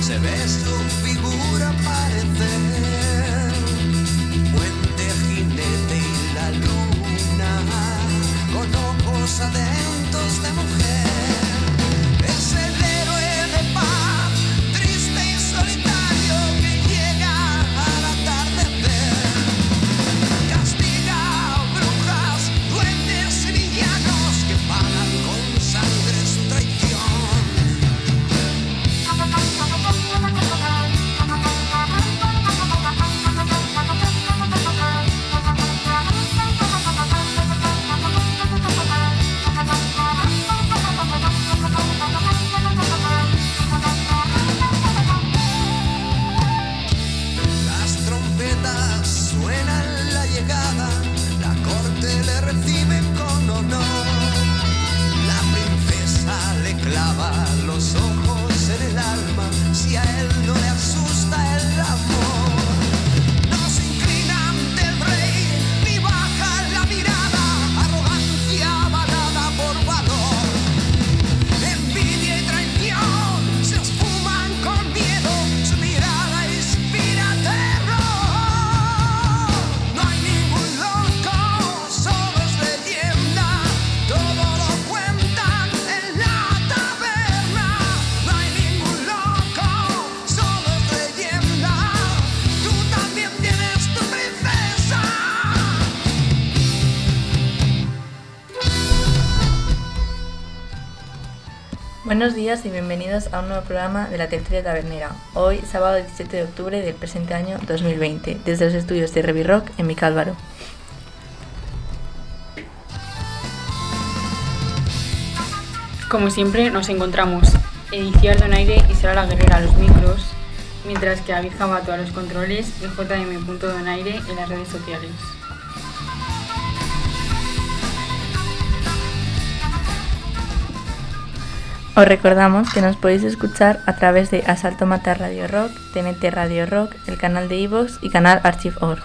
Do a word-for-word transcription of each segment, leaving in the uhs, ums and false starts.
se ve su figura aparecer, puente, jinete y la luna, con ojos atentos de mujer. Es el héroe de paz, triste y solitario, que llega al atardecer. Castiga a brujas, duendes y villanos que pagan con sangre su traición. Las trompetas suenan la llegada, la corte le recibe con honor. La princesa le clava los ojos en el alma, si a él no le asusta el amor. No se inclina ante el rey, ni baja la mirada, arrogancia avalada por valor. Envidia y traición se esfuman con miedo, su mirada inspira terror. No hay ningún loco, solo es leyenda, todo lo cuentan en la taberna. No hay ningún loco, solo es leyenda, tú también tienes tu princesa. Buenos días y bienvenidos a un nuevo programa de la Tertulia Tabernera. Hoy, sábado diecisiete de octubre del presente año dos mil veinte, desde los estudios de Revi Rock en Vicálvaro. Como siempre, nos encontramos Edición Donaire y Sara la Guerrera a los micros, mientras que David Jabato a los controles y J M punto Donaire en las redes sociales. Os recordamos que nos podéis escuchar a través de Asalto Mata Radio Rock, T N T Radio Rock, el canal de iVoox y canal Archive punto org.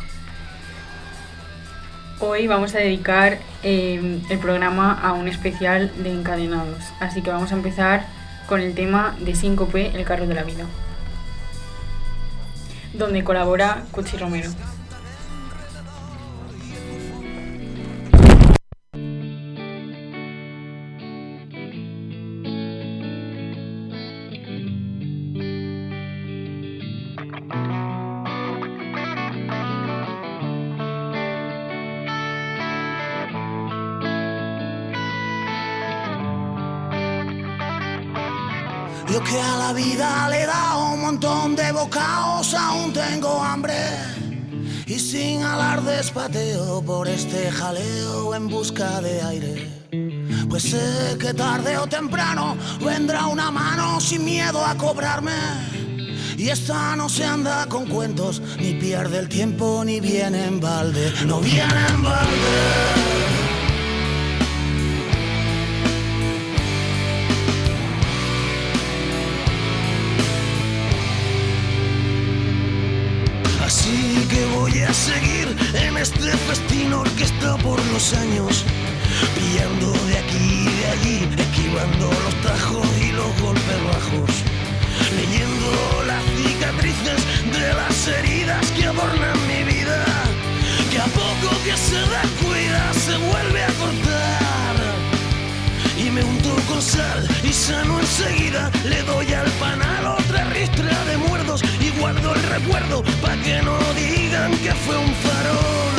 Hoy vamos a dedicar eh, el programa a un especial de Encadenados, así que vamos a empezar con el tema de Síncope, el carro de la vida, donde colabora Cuchi Romero. Yo que a la vida le he dado un montón de bocados, aún tengo hambre. Y sin alardes pateo por este jaleo en busca de aire. Pues sé que tarde o temprano vendrá una mano sin miedo a cobrarme. Y esta no se anda con cuentos, ni pierde el tiempo, ni viene en balde. No viene en balde. Así que voy a seguir en este festín orquestado por los años, pillando de aquí y de allí, esquivando los tajos y los golpes bajos, leyendo las cicatrices de las heridas que adornan mi vida, que a poco que se descuida se vuelve a cortar. Y me unto con sal y sano enseguida, le doy al panal otra ristra de muerdos y guardo el recuerdo pa' que no digan que fue un farol.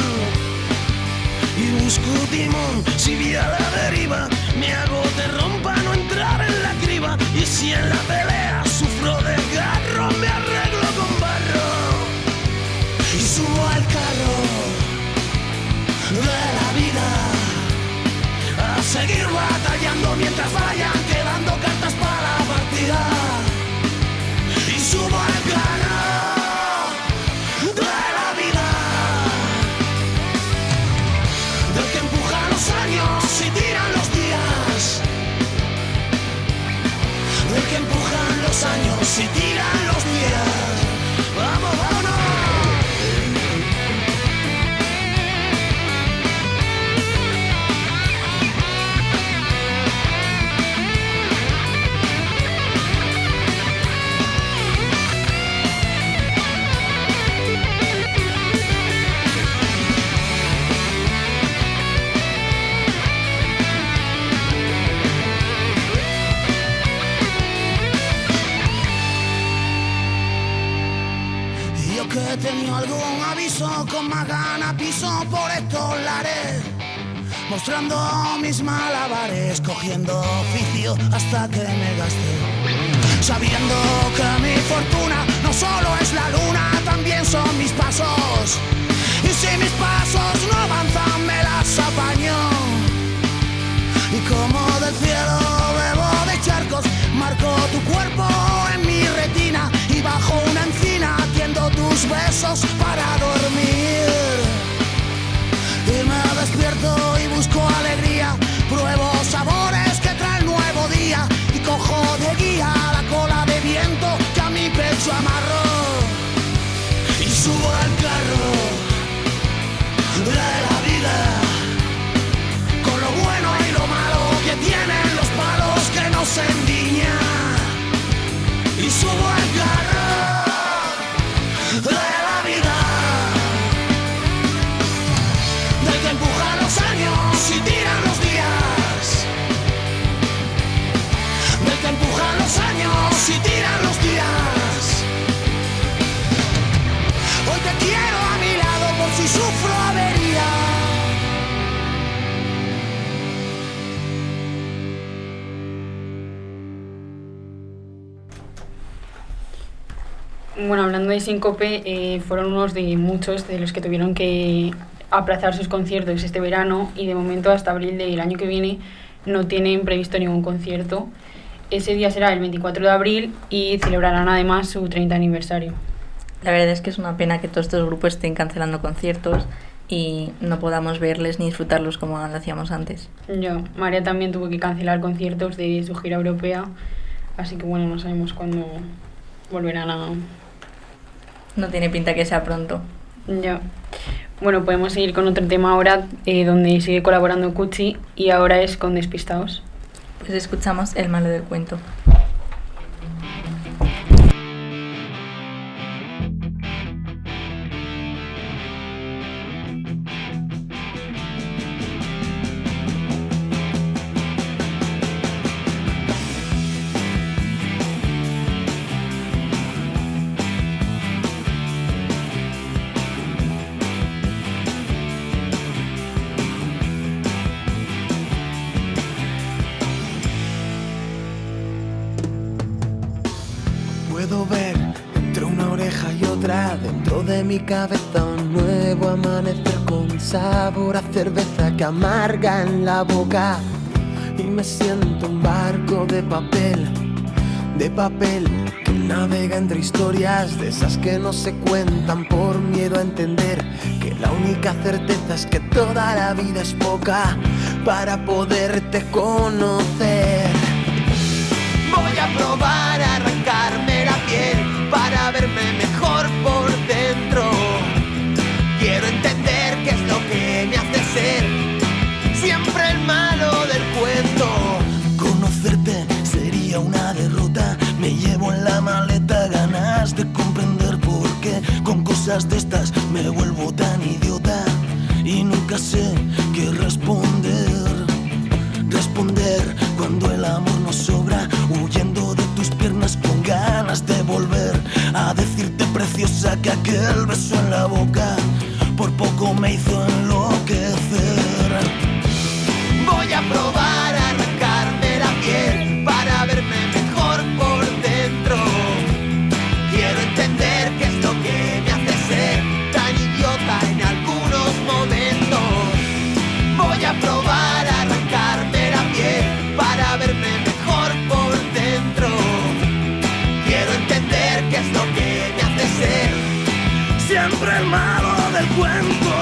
Y busco timón, si vi a la deriva, me hago de rompa no entrar en la criba. Y si en la pelea sufro desgarro, me arreglo con barro y subo al carro de la vida, a seguir batallando mientras vayan quedando cartas para la partida. Y subo al carro de la vida, del que empuja los años y tiran los días, del que empujan los años y tiran los días. ¡Vamos, vámonos! piso con más ganas, piso por estos lares, mostrando mis malabares, cogiendo oficio hasta que me gasté, sabiendo que mi fortuna no solo es la luna, también son mis pasos, y si mis pasos no avanzan me las apaño, y como del cielo bebo de charcos, marco tu cuerpo en mi retina, y bajo una encina tiendo tus besos para dormir, y me despierto y busco alegría, pruebo sabores que trae el nuevo día, y cojo de guía la cola de viento que a mi pecho amarro, y subo al carro de la vida, con lo bueno y lo malo que tienen los palos que nos endiñan, y subo al carro de la vida, del que empuja los años y tiran los días, del que empuja los años y tiran los días. Hoy te quiero a mi lado por si sufro avería. Bueno, hablando de Síncope, eh, fueron unos de muchos de los que tuvieron que aplazar sus conciertos este verano, y de momento hasta abril del año que viene no tienen previsto ningún concierto. Ese día será el veinticuatro de abril y celebrarán además su treinta aniversario. La verdad es que es una pena que todos estos grupos estén cancelando conciertos y no podamos verles ni disfrutarlos como lo hacíamos antes. Yo, María también tuvo que cancelar conciertos de su gira europea, así que bueno, no sabemos cuándo volverán a... No tiene pinta que sea pronto. Ya. Bueno, podemos seguir con otro tema ahora, eh, donde sigue colaborando Cuchi, y ahora es con Despistaos. Pues escuchamos El malo del cuento. Puedo ver entre una oreja y otra, dentro de mi cabeza un nuevo amanecer con sabor a cerveza que amarga en la boca, y me siento un barco de papel, de papel que navega entre historias de esas que no se cuentan por miedo a entender que la única certeza es que toda la vida es poca para poderte conocer. Voy a probar a arrancarme la piel para verme mejor por dentro. Quiero entender qué es lo que me hace ser siempre el malo del cuento. Conocerte sería una derrota. Me llevo en la maleta ganas de comprender por qué con cosas de estas me vuelvo tan idiota y nunca sé qué responder. Responder cuando el amor nos sobra, huyendo de tus piernas con ganas de volver a decirte preciosa que aquel beso en la boca por poco me hizo enloquecer. Voy a probar a arrancarme la piel para verme mejor por dentro. Quiero entender qué es lo que me hace ser tan idiota en algunos momentos. Voy a probar a arrancarme la piel para verme mejor por dentro. Quiero entender qué es lo que me hace ser siempre el malo del cuento.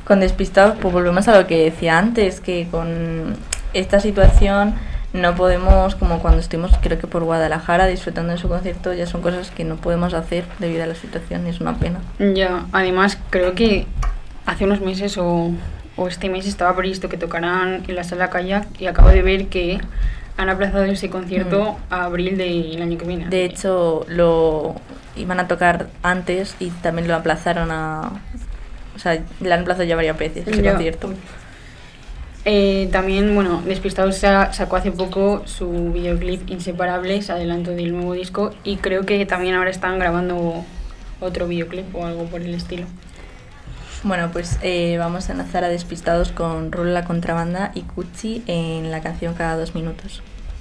Con Despistados, pues volvemos a lo que decía antes, que con esta situación no podemos, como cuando estuvimos creo que por Guadalajara disfrutando de su concierto, ya son cosas que no podemos hacer debido a la situación y es una pena. Ya, además creo que hace unos meses o, o este mes estaba previsto que tocaran en la Sala Kayak y acabo de ver que han aplazado ese concierto mm. a abril del año que viene. De hecho, lo iban a tocar antes y también lo aplazaron a... O sea, lo han aplazado ya varias veces ese ya. concierto. Eh, también, bueno, Despistados sacó hace poco su videoclip Inseparables, adelanto del nuevo disco, y creo que también ahora están grabando otro videoclip o algo por el estilo. Bueno, pues eh, vamos a enlazar a Despistados con Rulo la Contrabanda y Cuchi en la canción Cada dos minutos.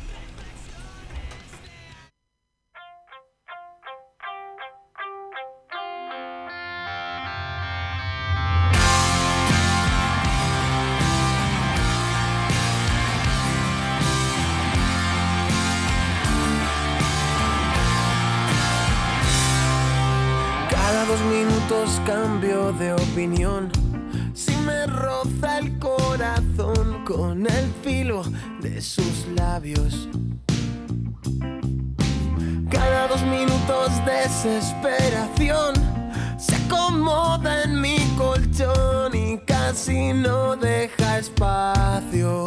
Dos minutos cambio de opinión. Si me roza el corazón con el filo de sus labios. Cada dos minutos desesperación se acomoda en mi colchón y casi no deja espacio.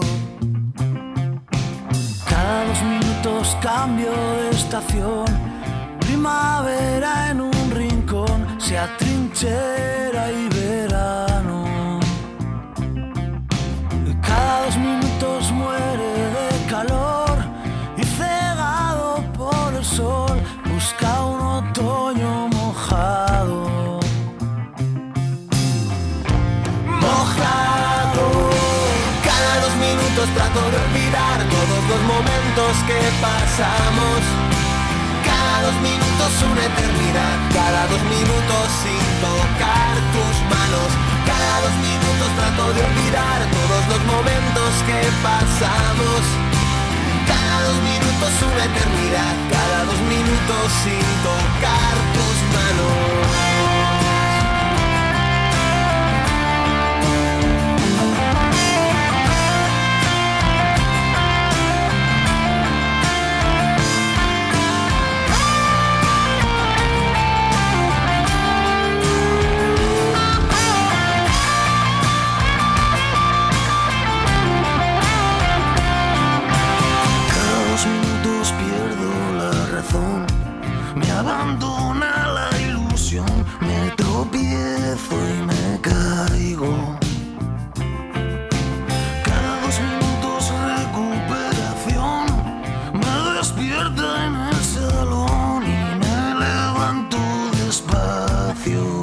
Cada dos minutos cambio de estación. Primavera en un rincón, se atrinchera y verano. Cada dos minutos muere de calor y cegado por el sol busca un otoño mojado. Mojado. Cada dos minutos trato de olvidar todos los momentos que pasamos. Cada dos minutos una eternidad, cada dos minutos sin tocar tus manos. Cada dos minutos trato de olvidar todos los momentos que pasamos. Cada dos minutos una eternidad, cada dos minutos sin tocar tus manos. Me abandona la ilusión, me tropiezo y me caigo. Cada dos minutos recuperación, me despierta en el salón y me levanto despacio.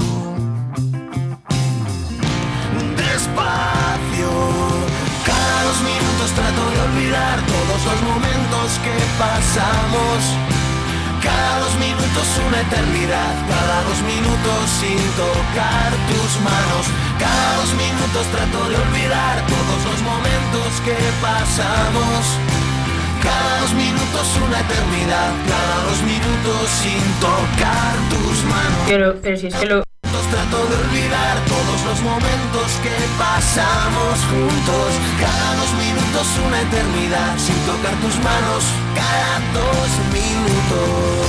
Despacio. Cada dos minutos trato de olvidar todos los momentos que pasamos. Cada dos minutos una eternidad, cada dos minutos sin tocar tus manos. Cada dos minutos trato de olvidar todos los momentos que pasamos. Cada dos minutos una eternidad, cada dos minutos sin tocar tus manos. Pero, pero si es que lo... Trato de olvidar todos los momentos que pasamos juntos. Cada dos minutos una eternidad sin tocar tus manos. Cada dos minutos.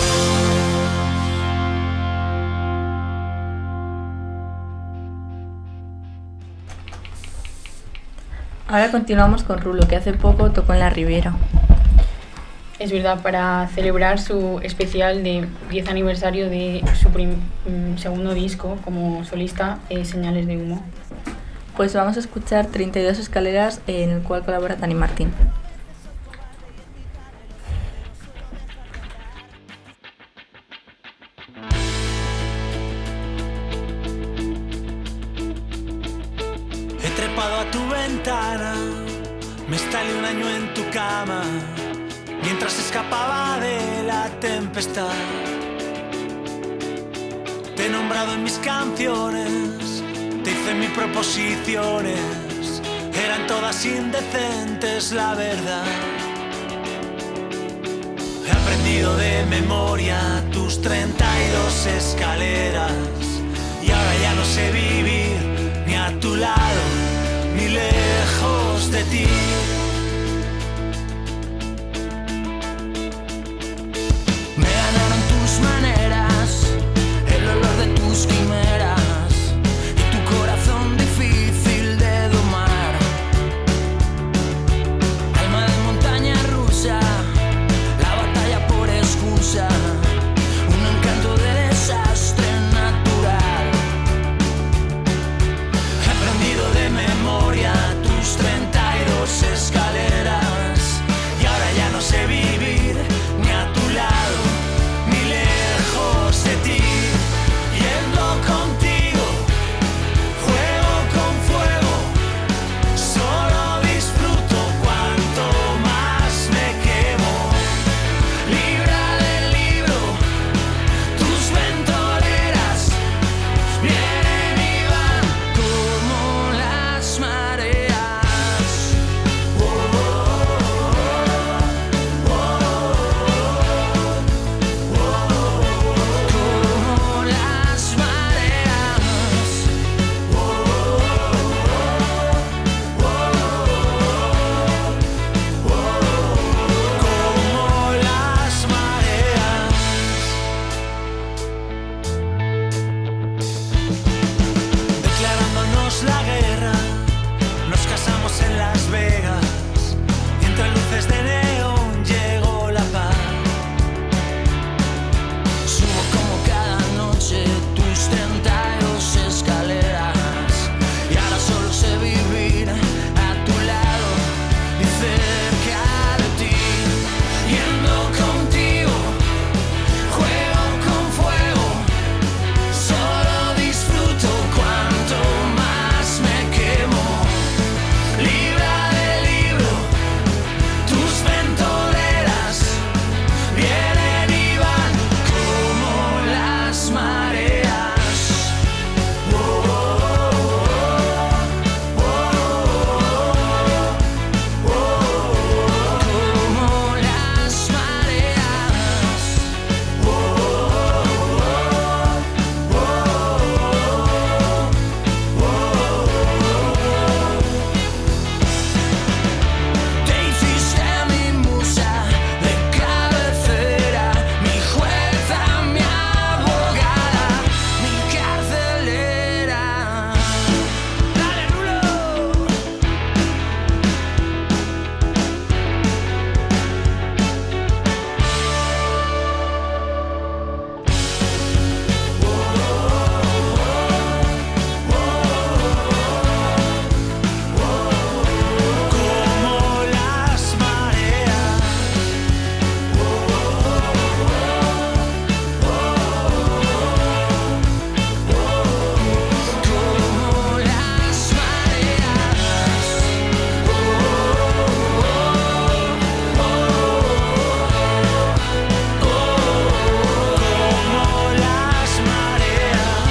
Ahora continuamos con Rulo, que hace poco tocó en la Riviera. Es verdad, para celebrar su especial de diez aniversario de su prim- segundo disco como solista, eh, Señales de Humo. Pues vamos a escuchar treinta y dos escaleras, en el cual colabora Dani Martín. He trepado a tu ventana, me instalé un año en tu cama. Mientras escapaba de la tempestad, te he nombrado en mis canciones, te hice mis proposiciones, eran todas indecentes, la verdad. He aprendido de memoria tus treinta y dos escaleras y ahora ya no sé vivir ni a tu tu lado ni lejos de ti. Me ganaron tus maneras, el olor de tus quimeras y tu corazón difícil de domar. Alma de montaña rusa, la batalla por excusa, un encanto de desastre natural. He aprendido de memoria tus treinta y dos escaleras y ahora ya no sé vivir ni a tu lado ni lejos de ti. Yendo contigo, juego con fuego, solo disfruto cuanto más me quemo. Libra del libro, tus ventoleras vienen y van como las mareas. Oh, oh, oh, oh, oh, como las mareas. Oh, oh, oh, oh, como las mareas. Declarándonos la guerra, nos casamos en Las Vegas y entre luces de neón llegó la paz. Subo como cada noche tus treinta y dos escaleras y ahora solo sé vivir a tu lado y cerca de ti. Yendo contigo, juego con fuego, solo disfruto cuanto más me quemo. Libra del libro, tus ventoleras vienen y van como las mareas. Oh, oh, oh, oh, oh, como las mareas. Oh, oh, oh, te hiciste mi musa de cabecera, mi jueza, mi abogada, mi carcelera. ¡Dale, Rulo! Como las mareas. Como las mareas. Como las mareas.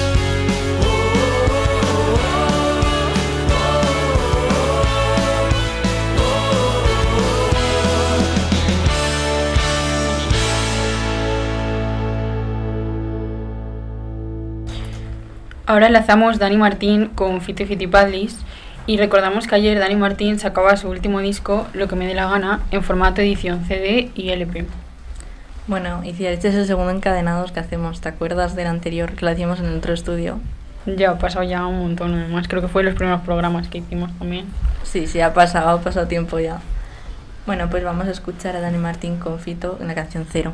Ahora enlazamos Dani Martín con Fito y Fitipaldis y recordamos que ayer Dani Martín sacaba su último disco, Lo que me dé la gana, en formato edición C D y L P. Bueno, y si este es el segundo encadenados que hacemos, ¿te acuerdas del anterior que lo hacíamos en el otro estudio? Ya ha pasado ya un montón, además creo que fue los primeros programas que hicimos también. Sí, sí, ha pasado, ha pasado tiempo ya. Bueno, pues vamos a escuchar a Dani Martín con Fito en la canción Cero.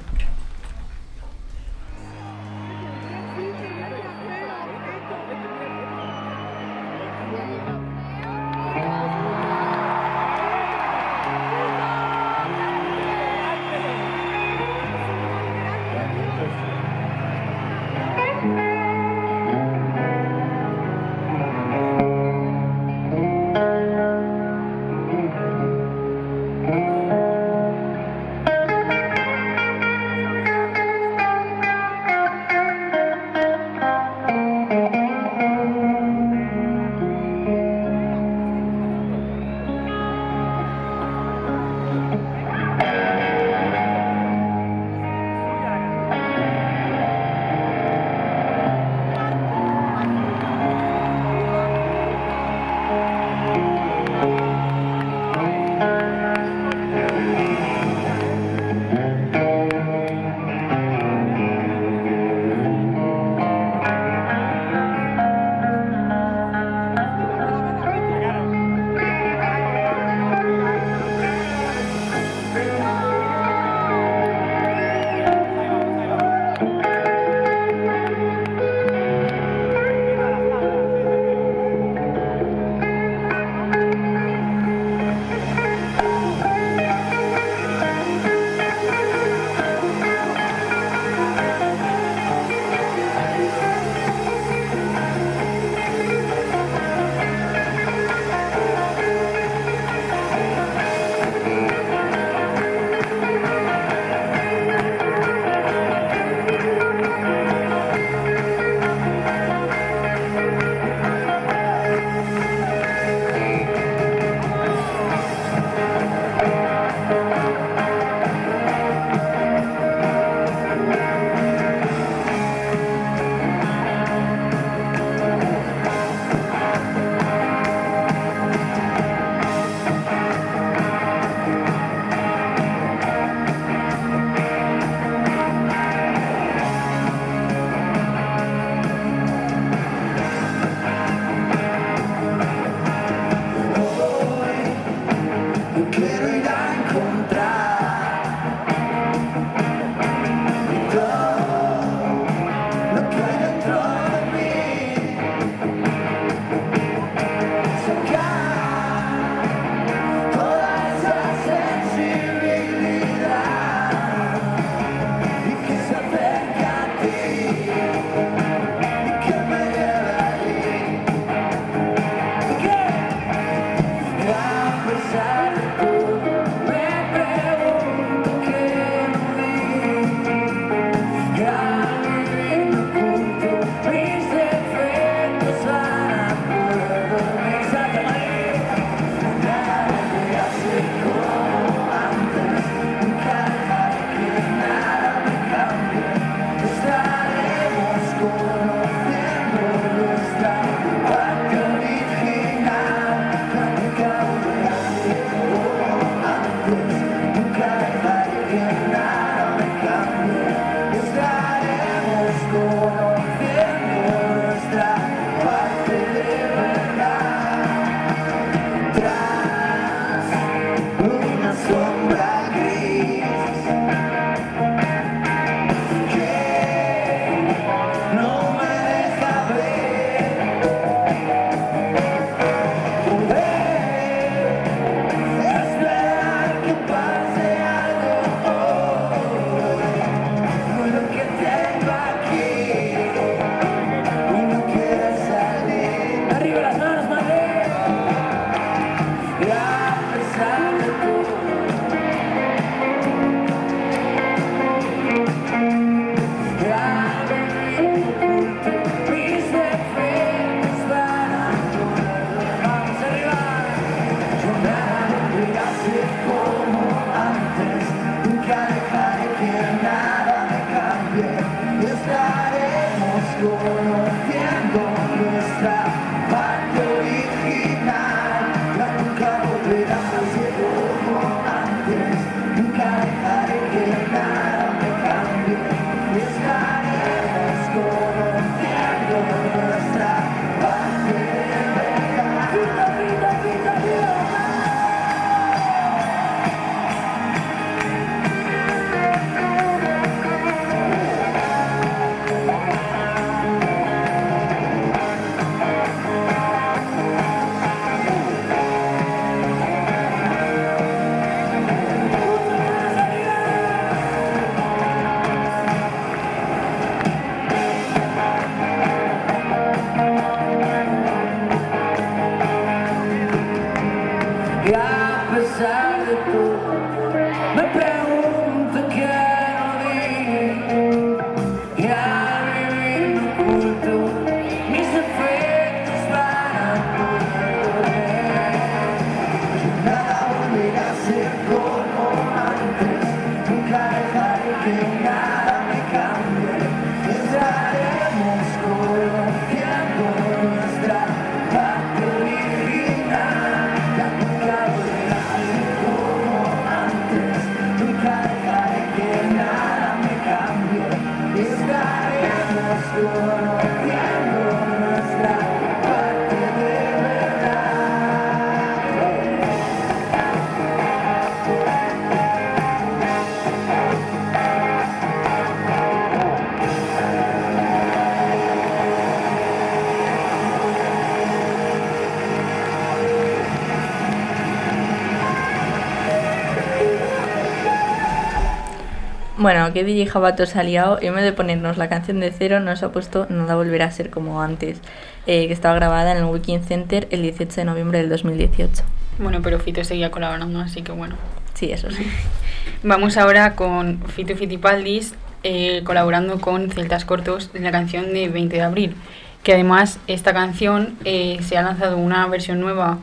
Bueno, que D J Jabato se ha liado y en vez de ponernos la canción de Cero nos ha puesto Nada volverá a ser como antes, eh, que estaba grabada en el Wiking Center el dieciocho de noviembre del dos mil dieciocho. Bueno, pero Fito seguía colaborando, así que bueno. Sí, eso sí. Vamos ahora con Fito Fitipaldis eh, colaborando con Celtas Cortos en la canción de veinte de abril, que además esta canción eh, se ha lanzado una versión nueva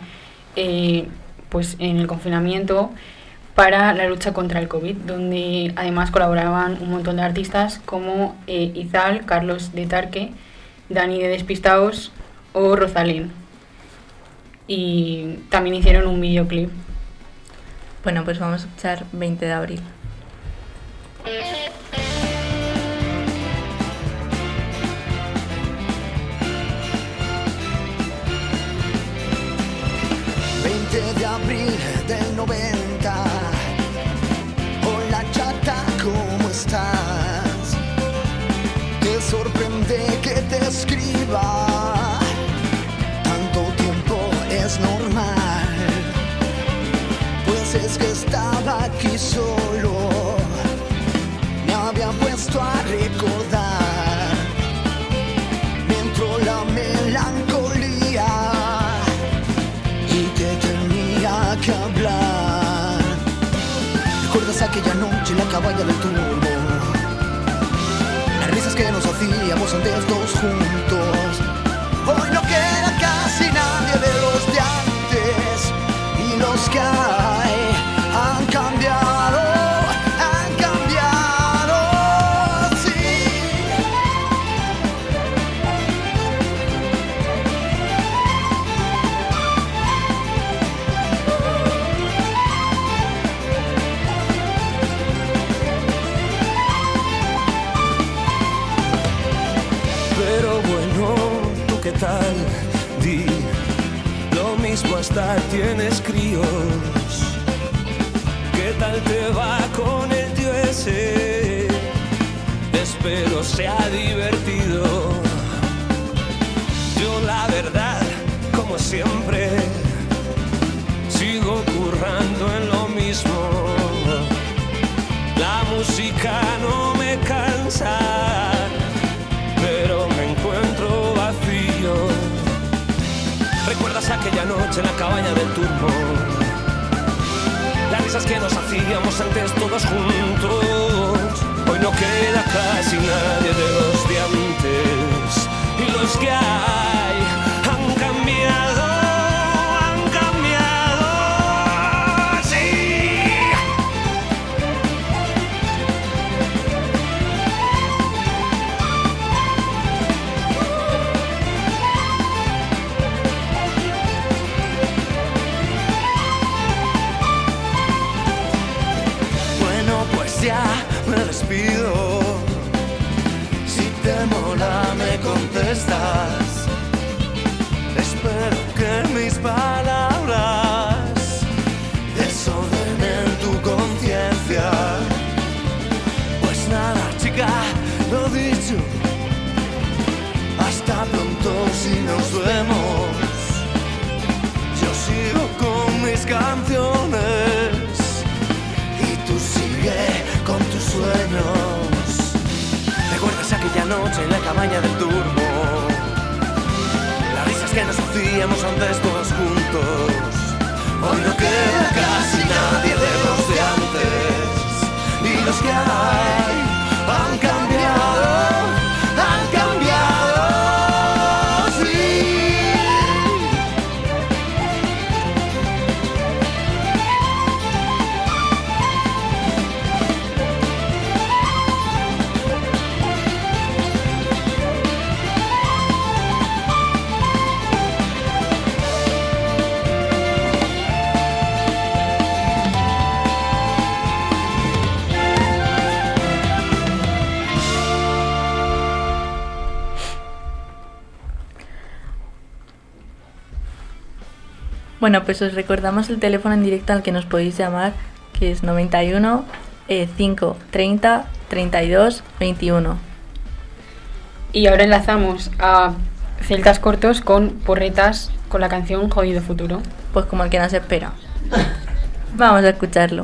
eh, pues en el confinamiento para la lucha contra el COVID, donde además colaboraban un montón de artistas como eh, Izal, Carlos de Tarque, Dani de Despistaos o Rosalén. Y también hicieron un videoclip. Bueno, pues vamos a escuchar veinte de abril. veinte de abril del noventa. Hola chata, ¿cómo estás? Te sorprende que te escriba. Tanto tiempo es normal. Pues es que estaba aquí solo. Me había puesto a recordar. Me entró la melancolía y te tenía que hablar. ¿Recuerdas aquella noche en la caballa del turbo? Las risas que nos hacíamos antes dos juntos. Hoy no queda casi nadie de los de antes. Y los que hay han cambiado, han cambiado, sí. Pero bueno, ¿tú qué tal? Di lo mismo hasta tienes críos. ¿Qué tal te va con el tío ese? Espero sea divertido. Yo la verdad, como siempre, sigo currando en lo mismo. La música no me cansa, pero me encuentro vacío. ¿Recuerdas aquella noche en la cabaña del turbo? Las risas que nos hacíamos antes todos juntos. Hoy no queda casi nadie de los de antes. Y los que hay han cambiado, han cambiado, sí. estás. Espero que mis palabras desordenen tu conciencia. Pues nada, chica, lo dicho. Hasta pronto si nos vemos. Yo sigo con mis canciones y tú sigue con tus sueños. ¿Recuerdas aquella noche en la cabaña del turbo? Las risas que nos hacíamos antes todos juntos. Hoy no queda casi nadie de los de antes. Y los que hay han cambiado, han cambiado, sí. Bueno, pues os recordamos el teléfono en directo al que nos podéis llamar, que es noventa y uno, cinco, treinta, treinta y dos, veintiuno. Y ahora enlazamos a Celtas Cortos con Porretas con la canción Jodido Futuro. Pues como el que nos espera. Vamos a escucharlo.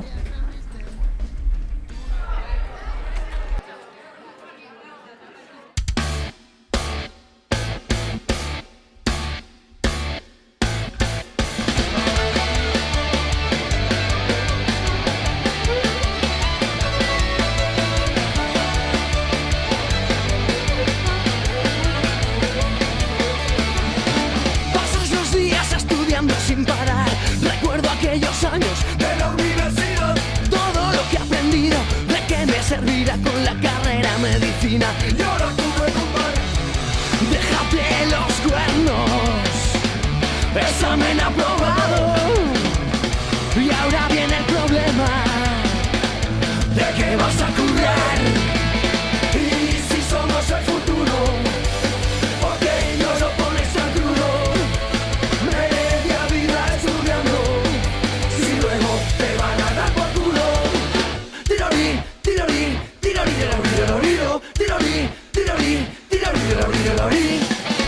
Pasas los días estudiando sin parar. Recuerdo aquellos años de la universidad. Todo lo que he aprendido, de qué me servirá con la carrera medicina. Y ahora tuve un par. Déjate los cuernos. Examen aprobado. Y ahora viene el problema. ¿De qué vas a currar? Y si somos el futuro, ¿por qué nos lo pones tan crudo? Media vida estudiando, si luego te van a dar por culo. Tirorí, tirorí, tirorí, tirorí, tirorí, tirorí, tirorí, tirorí, tirorí, tirorí.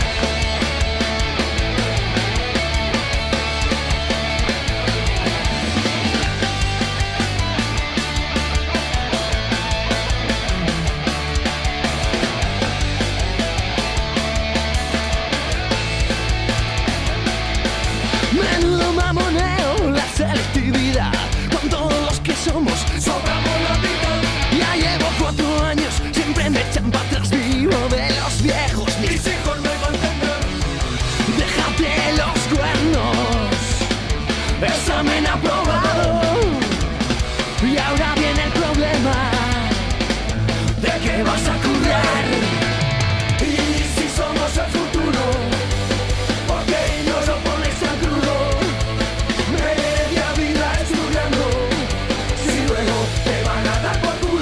Menudo mamoneo, la selectividad. Con todos los que somos, sobramos la vida. Ya llevo cuatro años, siempre me echan para atrás. Vivo de los viejos, mis hijos me van a entender. Déjate los cuernos. Examen aprobado. Y ahora viene el problema. ¿De qué vas a currar? Y si somos el futuro, ¿por qué nos lo pones tan crudo? Media vida estudiando, si luego te van a dar por culo.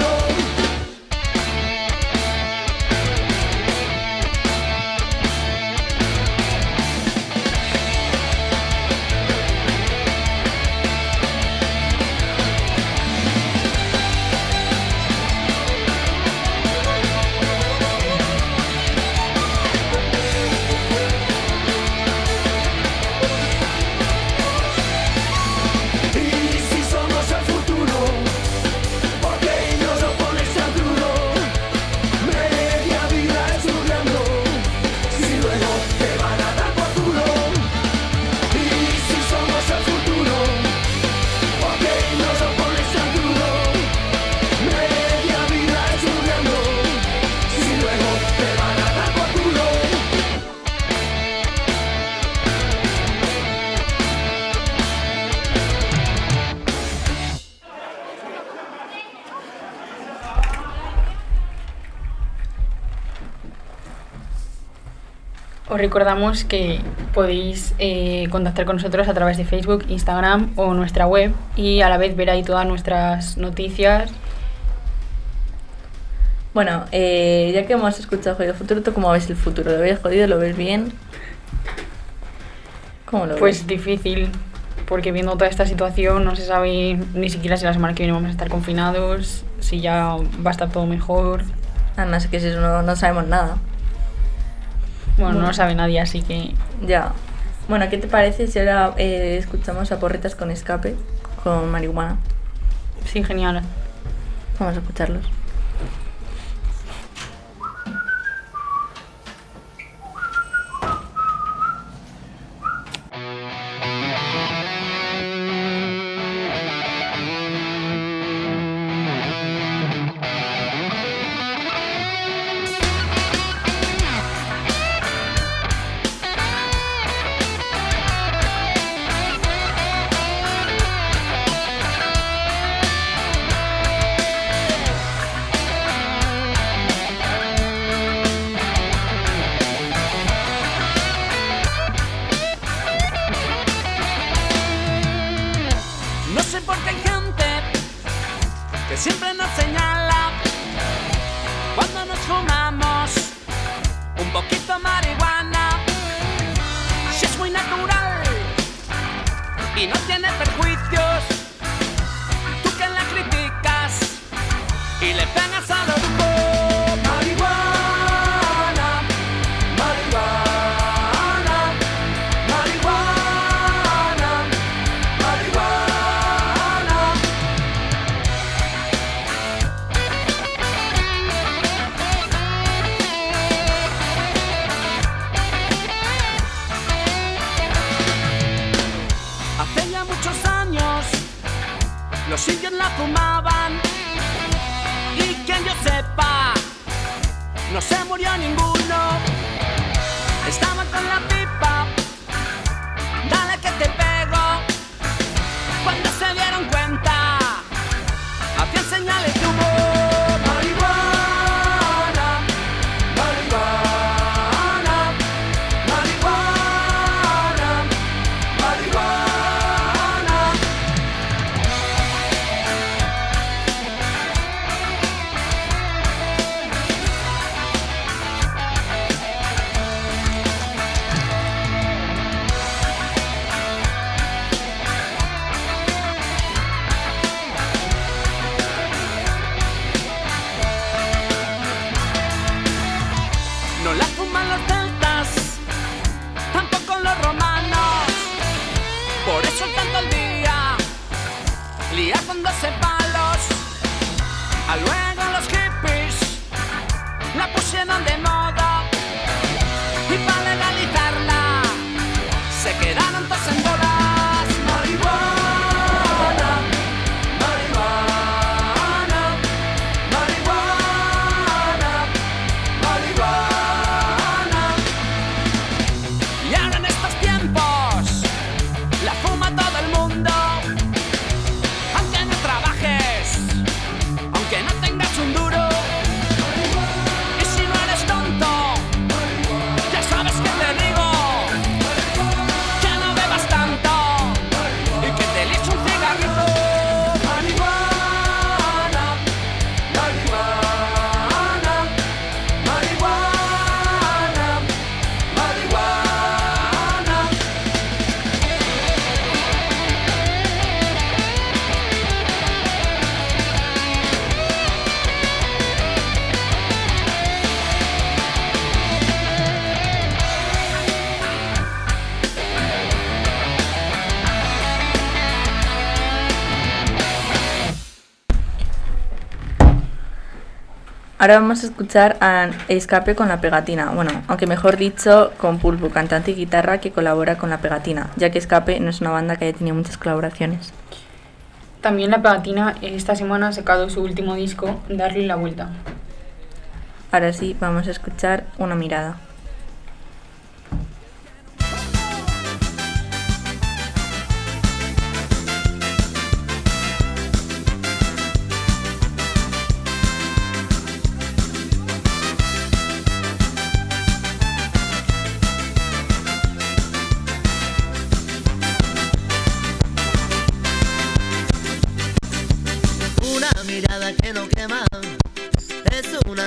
Y si somos el futuro, ¿por qué nos lo pones tan crudo? Media vida estudiando, si luego te van a dar por culo. Y si somos el futuro, ¿por qué nos lo pones tan crudo? Media vida estudiando, si luego te van a dar por culo. Os recordamos que podéis eh, contactar con nosotros a través de Facebook, Instagram o nuestra web y a la vez ver ahí todas nuestras noticias. Bueno, eh, ya que hemos escuchado Jodido Futuro, ¿tú cómo ves el futuro? ¿Lo ves jodido? ¿Lo ves bien? ¿Cómo lo ves? Pues difícil, porque viendo toda esta situación no se sabe ni siquiera si la semana que viene vamos a estar confinados, si ya va a estar todo mejor. Además es que si eso no, no sabemos nada. Bueno, Bueno. no lo sabe nadie, así que... Ya. Bueno, ¿qué te parece si ahora eh, escuchamos a Porretas con Escape, con Marihuana? Sí, genial. Vamos a escucharlos. No sé por qué hay gente que siempre nos señala cuando nos fumamos un poquito marihuana. Si es muy natural y no tiene perjuicios, tú que la criticas y le pegas al orgullo. Marihuana, marihuana, marihuana, marihuana. Hace ya muchos años los indios la fumaban y que yo sepa no se murió ninguno. Estaban con la pipa, dale que te pego. Cuando se dieron cuenta hacían señales de humo. Marihuana, marihuana, marihuana, marihuana. No la fuman los celtas, tampoco los romanos. Por eso tanto el día lía con doce palos. A luego los hippies la pusieron de moda y para legalizarla se quedaron todos en bolas. Marihuana, marihuana, marihuana, marihuana. Y ahora en estos tiempos la fuma todo el mundo. Aunque no trabajes, aunque no tengas un duro. Y si no eres tonto, ya sabes que te digo que no bebas tanto y que te lies un cigarrito. Marihuana, marihuana, marihuana, marihuana. Ahora vamos a escuchar a Escape con La Pegatina. Bueno, aunque mejor dicho, con Pulpo, cantante y guitarra que colabora con La Pegatina, ya que Escape no es una banda que haya tenido muchas colaboraciones. También La Pegatina esta semana ha sacado su último disco, Darle la Vuelta. Ahora sí, vamos a escuchar Una Mirada. Una mirada que no quema, es una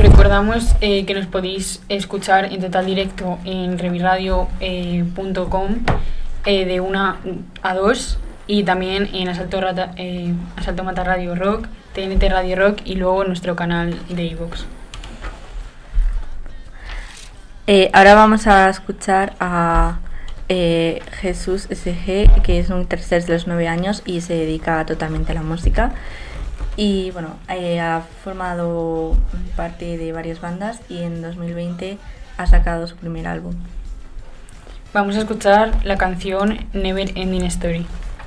Recordamos eh, que nos podéis escuchar en total directo en reviradio punto com eh, de una a dos y también en Asalto, Rata, eh, Asalto Mata Radio Rock, T N T Radio Rock y luego en nuestro canal de iVoox. Eh, ahora vamos a escuchar a eh, Jesús S G, que es un tercer de los nueve años y se dedica totalmente a la música. Y bueno, eh, ha formado parte de varias bandas y en dos mil veinte ha sacado su primer álbum. Vamos a escuchar la canción Never Ending Story.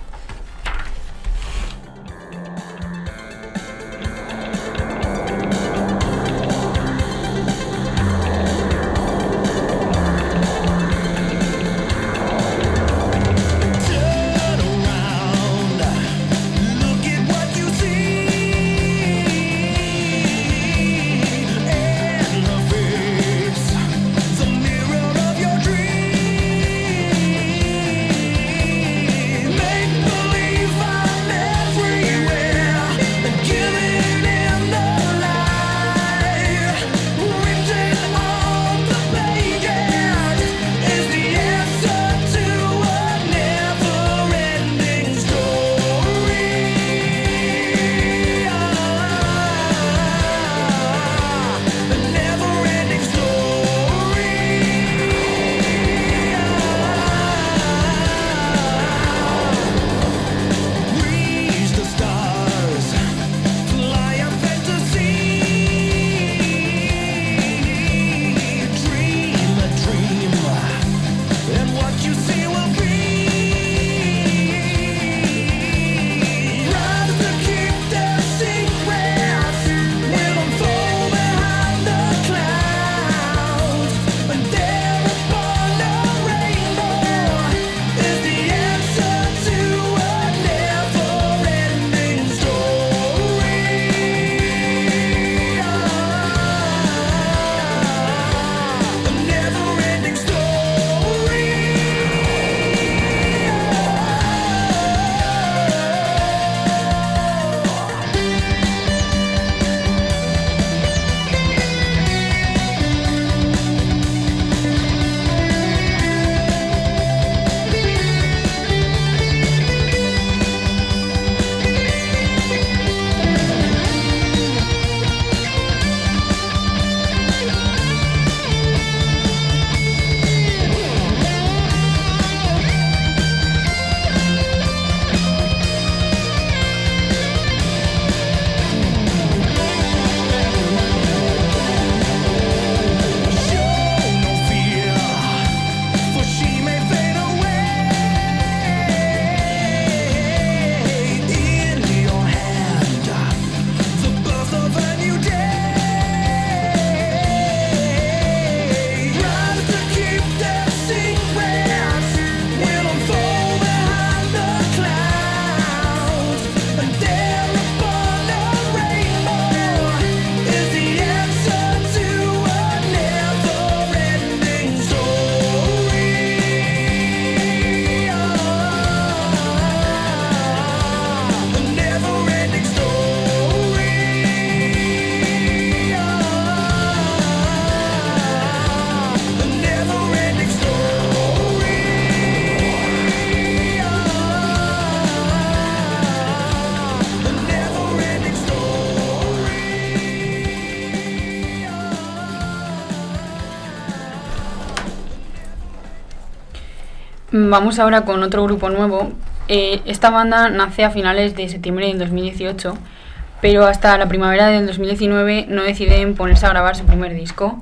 Vamos ahora con otro grupo nuevo. Eh, esta banda nace a finales de septiembre del dos mil dieciocho, pero hasta la primavera del dos mil diecinueve no deciden ponerse a grabar su primer disco.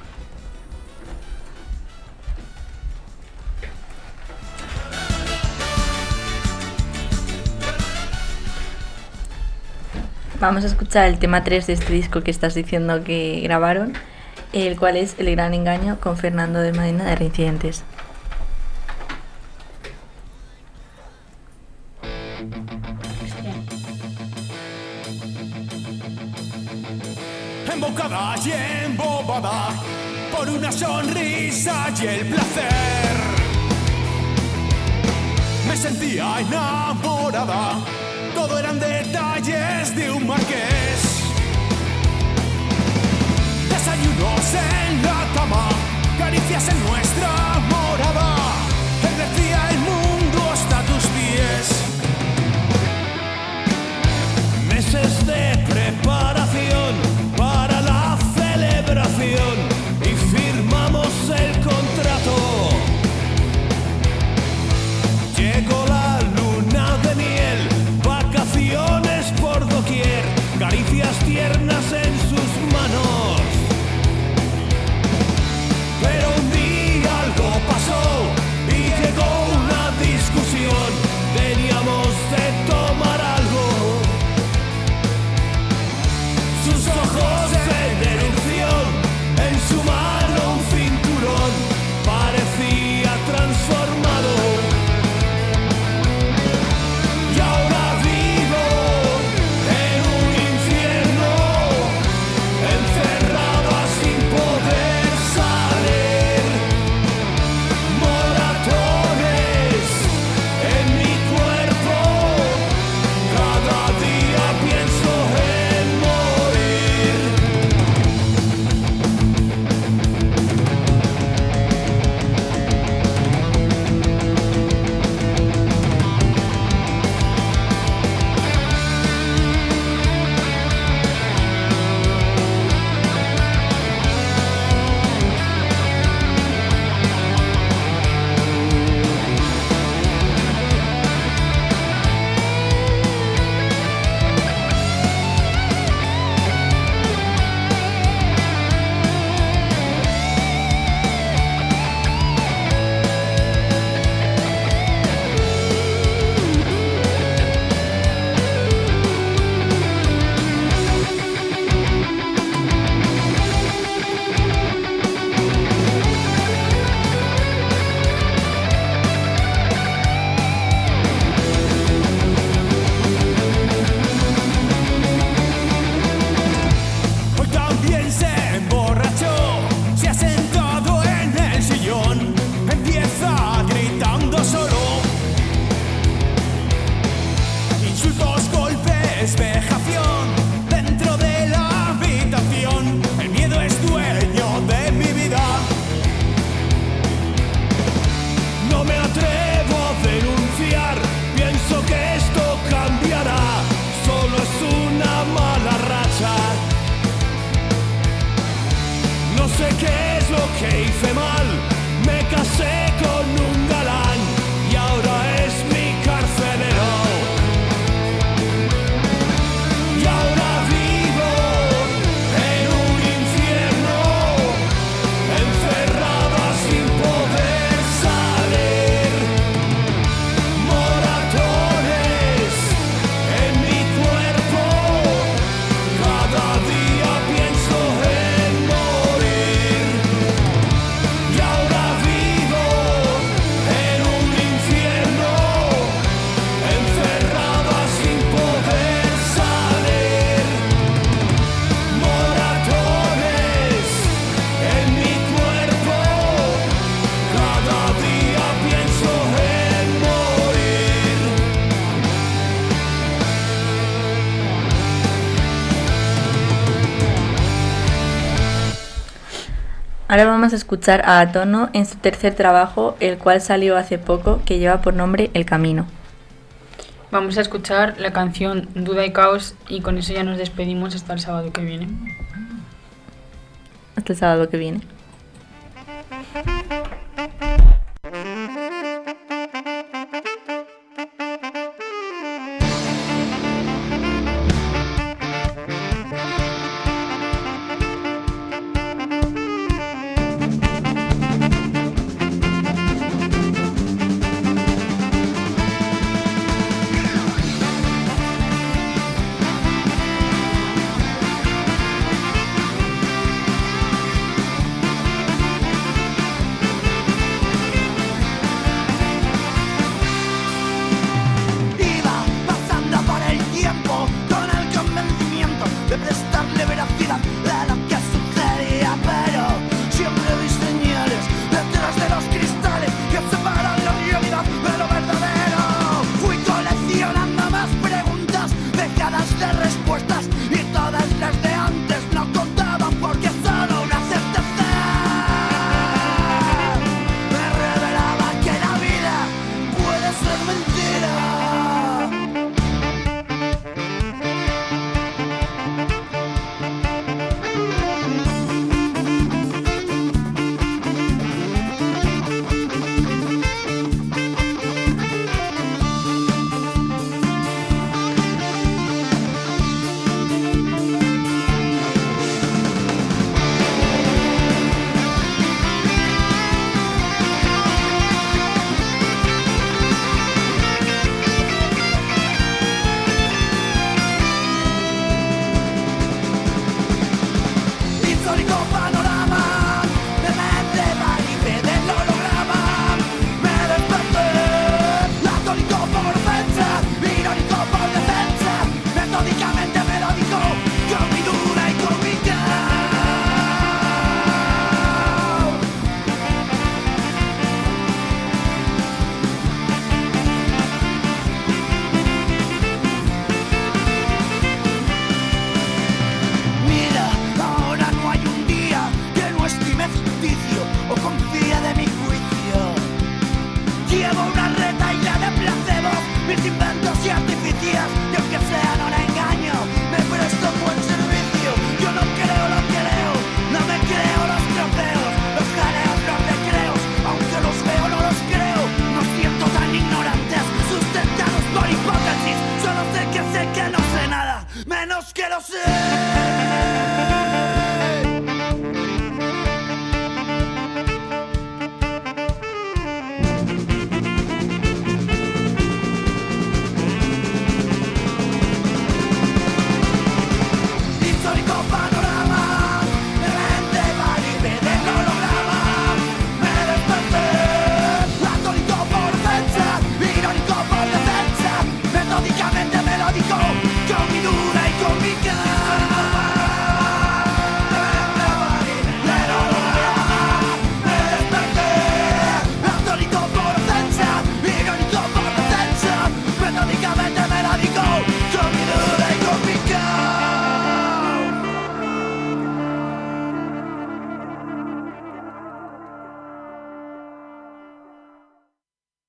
Vamos a escuchar el tema tres de este disco que estás diciendo que grabaron, el cual es El Gran Engaño, con Fernando de Medina de Reincidentes. Embocada y embobada por una sonrisa y el placer, me sentía enamorada. Todo eran detalles de un marqués. caricias en nuestra morada, enderezía el mundo hasta tus pies. Meses de preparación para la celebración y firmamos el contrato. Llegó la luna de miel, vacaciones por doquier, caricias tiernas en sus manos. Pero un día algo pasó y llegó una discusión. Teníamos de tomar algo. Sus ojos en erupción, en su mano un cinturón, parecía transformado. Y ahora vivo en un infierno, encerrada sin poder salir. Moratones en mi cuerpo, cada día pienso en morir. Hoy también se emborrachó, se ha sentado en el sillón, empieza gritando solo. Insultos, golpes, vejación dentro de la habitación. El miedo es dueño de mi vida. No me atrevo a denunciar, pienso que esto cambiará. Solo es una mala racha. No sé qué es lo que hice mal, me casé con un galán y ahora es mi carcelero. Y ahora vivo en un infierno, encerrada sin poder salir. Moratones en mi cuerpo, cada día pienso en morir. Y ahora vivo en un infierno, encerrada sin poder salir. Moratones en mi cuerpo, cada día pienso en morir. Ahora vamos a escuchar a Atono en su tercer trabajo, el cual salió hace poco, que lleva por nombre El Camino. Vamos a escuchar la canción Duda y Caos y con eso ya nos despedimos hasta el sábado que viene. Hasta el sábado que viene. Thank you.